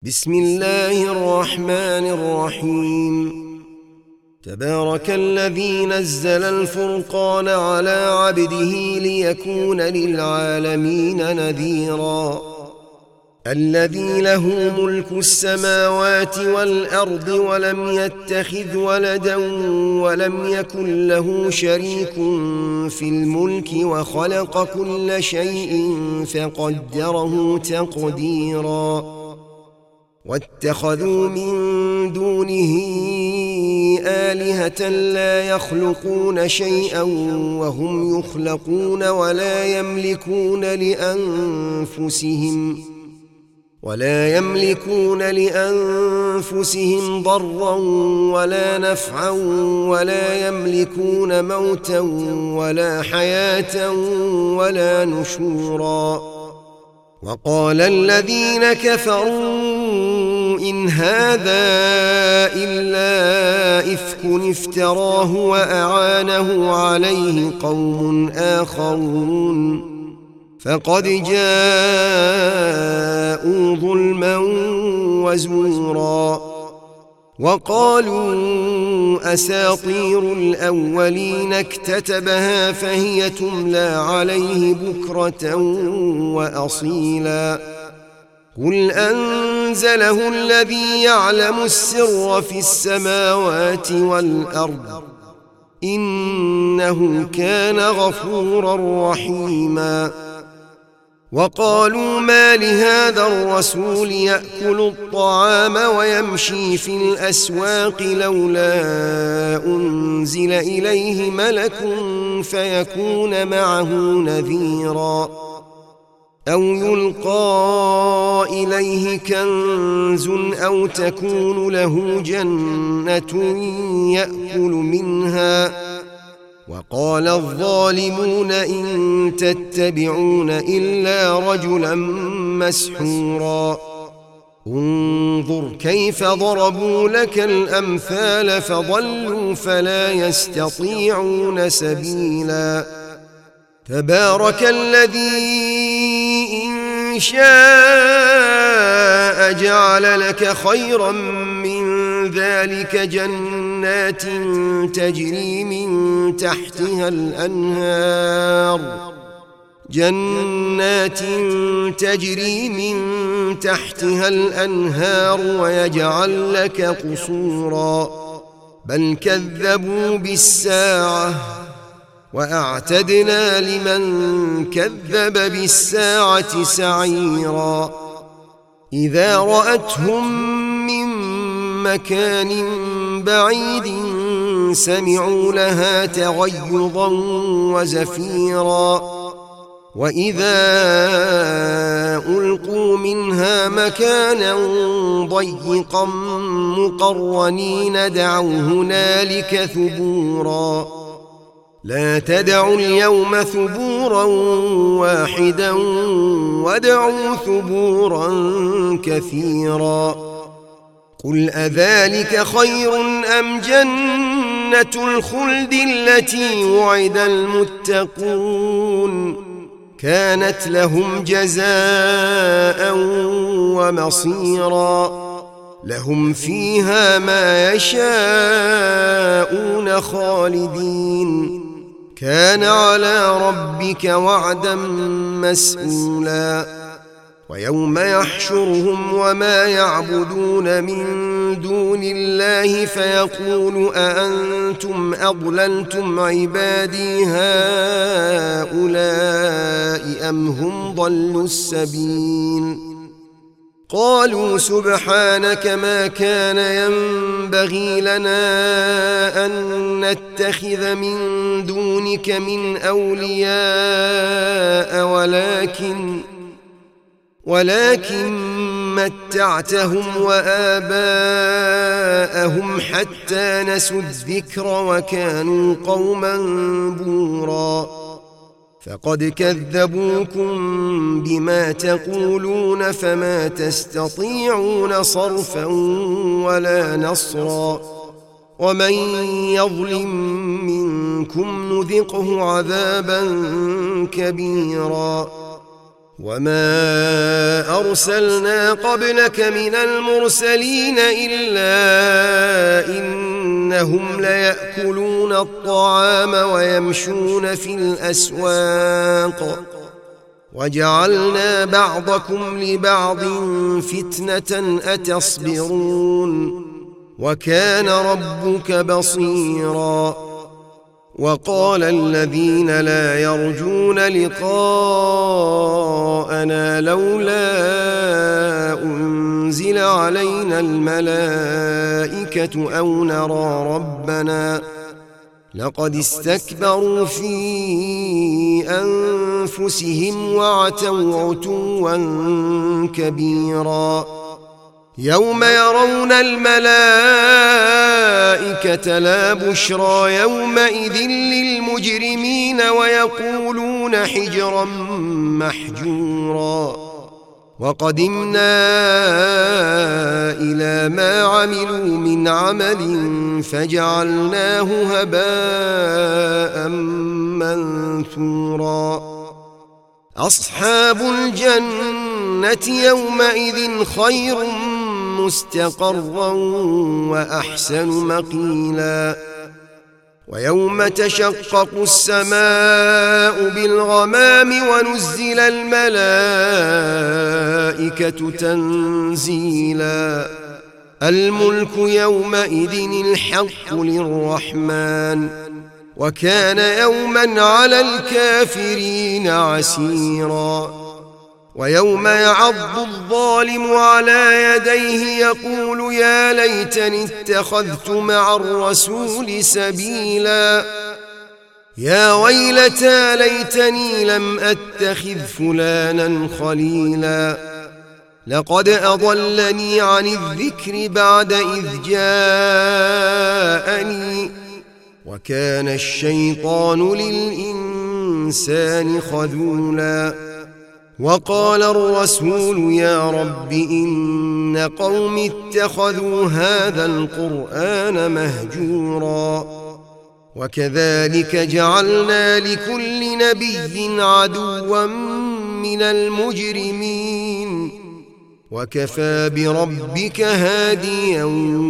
بسم الله الرحمن الرحيم. تبارك الذي نزل الفرقان على عبده ليكون للعالمين نذيرا. الذي له ملك السماوات والأرض ولم يتخذ ولدا ولم يكن له شريك في الملك وخلق كل شيء فقدره تقديرا. واتخذوا من دونه آلهة لا يخلقون شيئا وهم يخلقون ولا يملكون لأنفسهم ضرا ولا نفعا ولا يملكون موتا ولا حياة ولا نشورا. وقال الذين كفروا إن هذا إلا إفك افتراه وأعانه عليه قوم آخرون فقد جاءوا ظلما وزورا. وقالوا أساطير الأولين اكتتبها فهي تملى عليه بكرة وأصيلا. قل أنزله الذي يعلم السر في السماوات والأرض إنه كان غفورا رحيما. وقالوا ما لهذا الرسول يأكل الطعام ويمشي في الأسواق لولا أنزل إليه ملك فيكون معه نذيرا أو يلقى إليه كنز أو تكون له جنة يأكل منها. وقال الظالمون إن تتبعون إلا رجلا مسحورا. انظر كيف ضربوا لك الأمثال فضلوا فلا يستطيعون سبيلا. تبارك الذي إن شاء جعل لك خيرا من ذلك جنات تجري من تحتها الأنهار ويجعل لك قصورا بل كذبوا بالساعة وأعتدنا لمن كذب بالساعة سعيرا. إذا رأتهم من مكان بعيد سمعوا لها تغيظا وزفيرا. وإذا ألقوا منها مكانا ضيقا مقرنين دعوا هنالك ثبورا. لا تدعوا اليوم ثبورا واحدا وادعوا ثبورا كثيرا. قل أذلك خير أم جنة الخلد التي وعد المتقون كانت لهم جزاء ومصيرا. لهم فيها ما يشاءون خالدين كان على ربك وعدا مسئولا. ويوم يحشرهم وما يعبدون من دون الله فيقول أأنتم أضللتم عبادي هؤلاء أم هم ضلوا السبيل. قالوا سبحانك ما كان ينبغي لنا أن نتخذ من دونك من أولياء ولكن متعتهم وآباءهم حتى نسوا الذكر وكانوا قوما بورا. فقد كذبوكم بما تقولون فما تستطيعون صرفا ولا نصرا. ومن يظلم منكم نذقه عذابا كبيرا. وما أرسلنا قبلك من المرسلين إلا إنهم ليأكلون الطعام ويمشون في الأسواق وجعلنا بعضكم لبعض فتنة أتصبرون وكان ربك بصيرا. وقال الذين لا يرجون لقاءنا لولا أنزل علينا الملائكة أو نرى ربنا لقد استكبروا في أنفسهم وعتوا عتوا كبيرا. يوم يرون الملائكة لا بشرى يومئذ للمجرمين ويقولون حجرا محجورا. وقدمنا إلى ما عملوا من عمل فجعلناه هباء منثورا. أصحاب الجنة يومئذ خير مستقرا وأحسن مقيلا. ويوم تشقق السماء بالغمام ونزل الملائكة تنزيلا. الملك يومئذ الحق للرحمن وكان يوما على الكافرين عسيرا. ويوم يعض الظالم على يديه يقول يا ليتني اتخذت مع الرسول سبيلا. يا ويلتى ليتني لم أتخذ فلانا خليلا لقد أضلني عن الذكر بعد إذ جاءني وكان الشيطان للإنسان خذولا. وقال الرسول يا رب إن قوم اتخذوا هذا القرآن مهجورا. وكذلك جعلنا لكل نبي عدوا من المجرمين وكفى بربك هاديا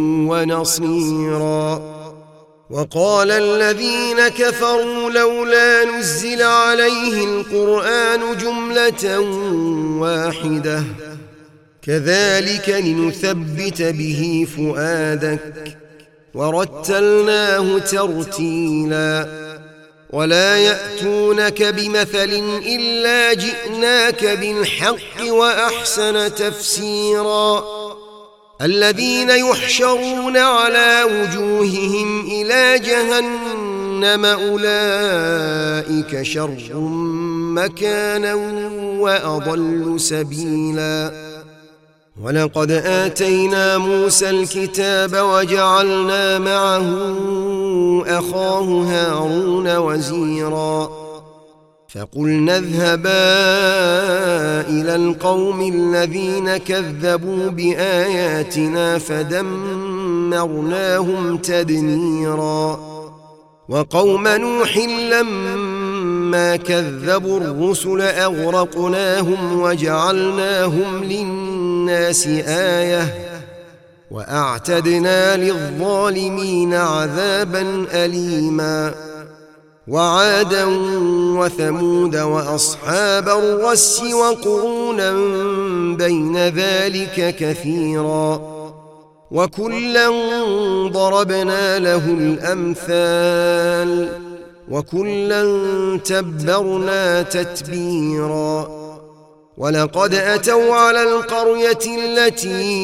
ونصيرا. وقال الذين كفروا لولا نزل عليه القرآن جملة واحدة كذلك لنثبت به فؤادك ورتلناه ترتيلا. ولا يأتونك بمثل إلا جئناك بالحق وأحسن تفسيرا. الذين يحشرون على وجوههم إلى جهنم أولئك شر مكانا وأضل سبيلا. ولقد آتينا موسى الكتاب وجعلنا معه أخاه هارون وزيرا. فقلنا اذهبا إلى القوم الذين كذبوا بآياتنا فدمرناهم تدميرا. وقوم نوح لما كذبوا الرسل أغرقناهم وجعلناهم للناس آية وأعتدنا للظالمين عذابا أليما. وعادا وثمود وأصحاب الرس وقرونا بين ذلك كثيرا. وكلا ضربنا له الأمثال وكلا تبرنا تتبيرا. ولقد أتوا على القرية التي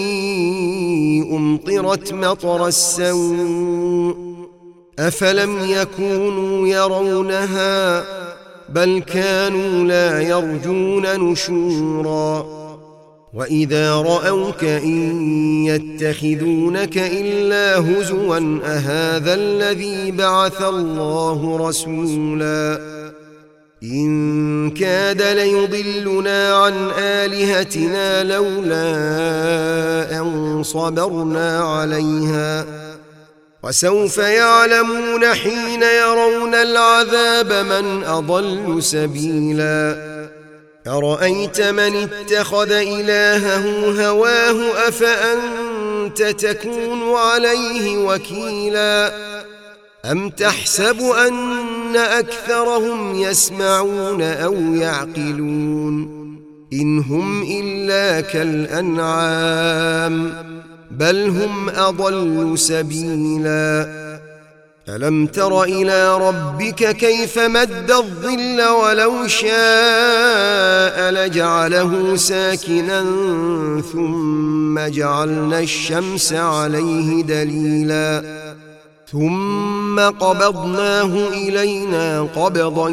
أمطرت مطر السوء أفلم يكونوا يرونها بل كانوا لا يرجون نشورا. وإذا رأوك إن يتخذونك إلا هزوا أهذا الذي بعث الله رسولا. إن كاد ليضلنا عن آلهتنا لولا أن صبرنا عليها وسوف يعلمون حين يرون العذاب من أضل سبيلا. أرأيت من اتخذ إلهه هواه أفأنت تكون عليه وكيلا أم تحسب أن أكثرهم يسمعون أو يعقلون إن هم إلا كالأنعام بل هم أضل سبيلا ألم تر إلى ربك كيف مد الظل ولو شاء لجعله ساكنا ثم جعلنا الشمس عليه دليلا ثم قبضناه إلينا قبضا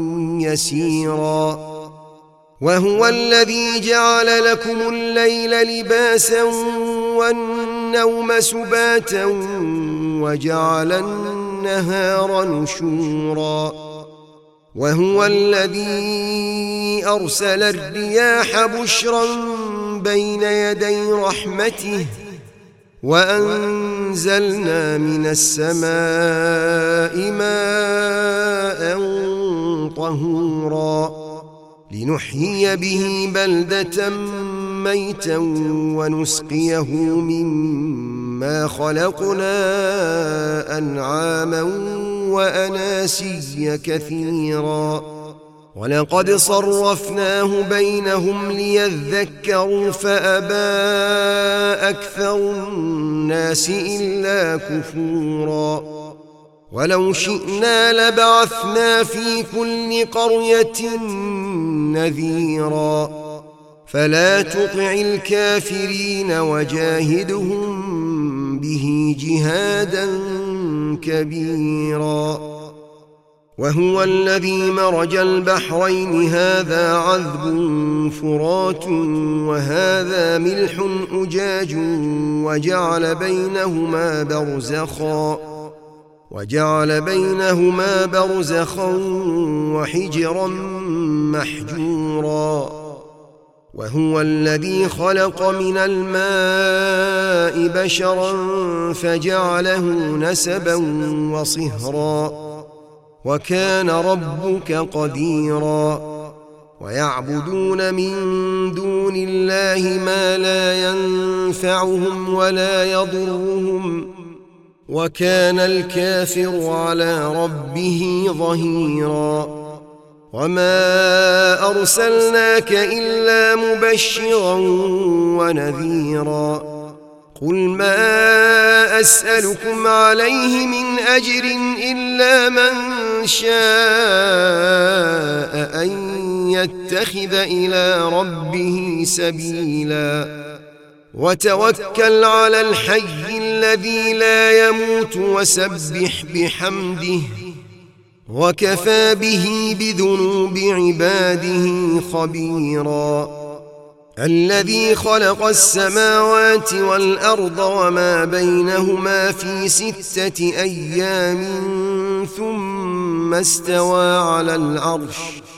يسيرا وهو الذي جعل لكم الليل لباسا والنوم سباتا وجعل النهار نشورا وهو الذي أرسل الرياح بشرا بين يدي رحمته وأنزلنا من السماء ماء طهورا لنحيي به بلدة ميتا ونسقيه مما خلقنا أنعاما وأناسيا كثيرا ولقد صرفناه بينهم ليذكروا فأبى أكثر الناس إلا كفورا ولو شئنا لبعثنا في كل قرية نذيرا فلا تطع الكافرين وجاهدهم به جهادا كبيرا وهو الذي مرج البحرين هذا عذب فرات وهذا ملح أجاج وجعل بينهما برزخا وحجرا محجورا وهو الذي خلق من الماء بشرا فجعله نسبا وصهرا وكان ربك قديرا ويعبدون من دون الله ما لا ينفعهم ولا يضرهم وكان الكافر على ربه ظهيرا وما أرسلناك إلا مبشرا ونذيرا قل ما أسألكم عليه من أجر إلا من شاء أن يتخذ إلى ربه سبيلا وتوكل على الحي الذي لا يموت وسبح بحمده وكفى به بذنوب عباده خبيرا الذي خلق السماوات والأرض وما بينهما في 6 أيام ثم استوى على العرش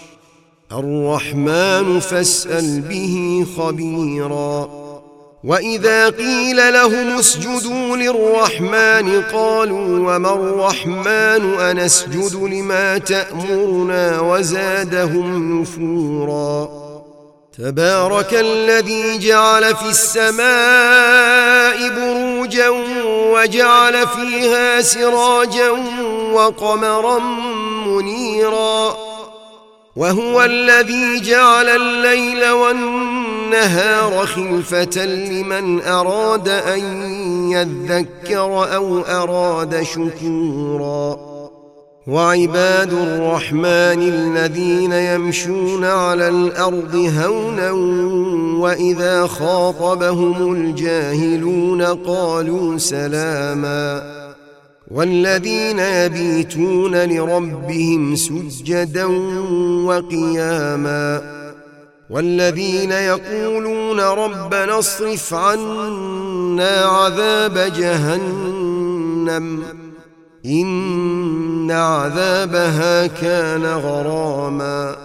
الرحمن فاسأل به خبيرا وإذا قيل لهم اسجدوا للرحمن قالوا وما الرحمن أنسجد لما تأمرنا وزادهم نفورا تبارك الذي جعل في السماء بروجا وجعل فيها سراجا وقمرا منيرا وهو الذي جعل الليل والنهار خلفة لمن أراد أن يذكر أو أراد شكورا وعباد الرحمن الذين يمشون على الأرض هونا وإذا خاطبهم الجاهلون قالوا سلاما والذين يبيتون لربهم سجدا وقياما والذين يقولون ربنا اصرف عنا عذاب جهنم إن عذابها كان غراما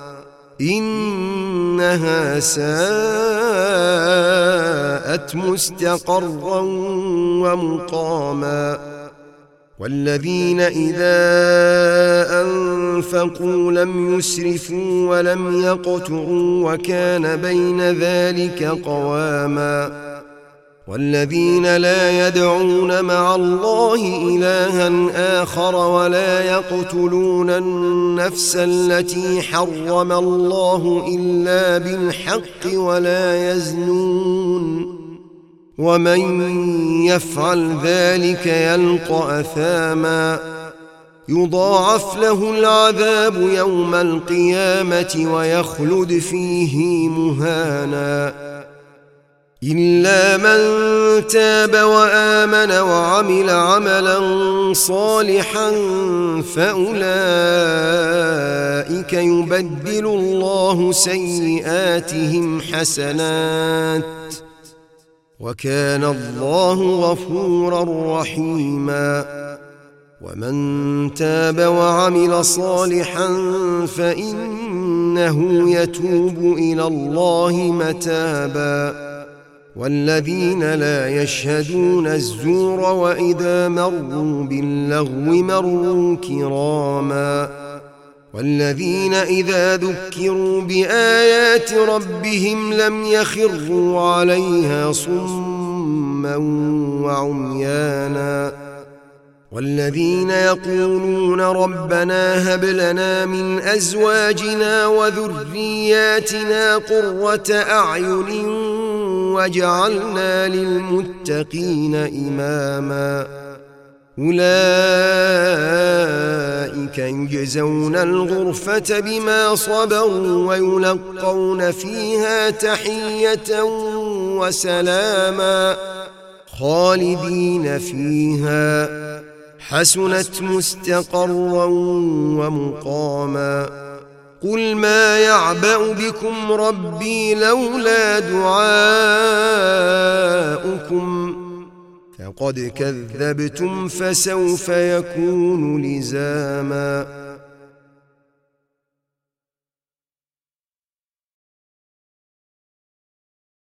إنها ساءت مستقرا ومقاما والذين إذا أنفقوا لم يسرفوا ولم يقتروا وكان بين ذلك قواما والذين لا يدعون مع الله إلها آخر ولا يقتلون النفس التي حرم الله إلا بالحق ولا يزنون ومن يفعل ذلك يلقى أثاما يضاعف له العذاب يوم القيامة ويخلد فيه مهانا إلا من تاب وآمن وعمل عملا صالحا فأولئك يبدل الله سيئاتهم حسنات وكان الله غفورا رحيما ومن تاب وعمل صالحا فإنه يتوب إلى الله متابا والذين لا يشهدون الزور وإذا مروا باللغو مروا كراما والذين إذا ذكروا بآيات ربهم لم يخروا عليها صما وعميانا والذين يقولون ربنا هب لنا من أزواجنا وذرياتنا قرة أعين واجعلنا للمتقين إماما أولئك يجزون الغرفة بما صبروا ويلقون فيها تحية وسلاما خالدين فيها حسنت مستقرا ومقاما قل ما يعبأ بكم ربي لولا دعاؤكم فقد كذبتم فسوف يكون لزاما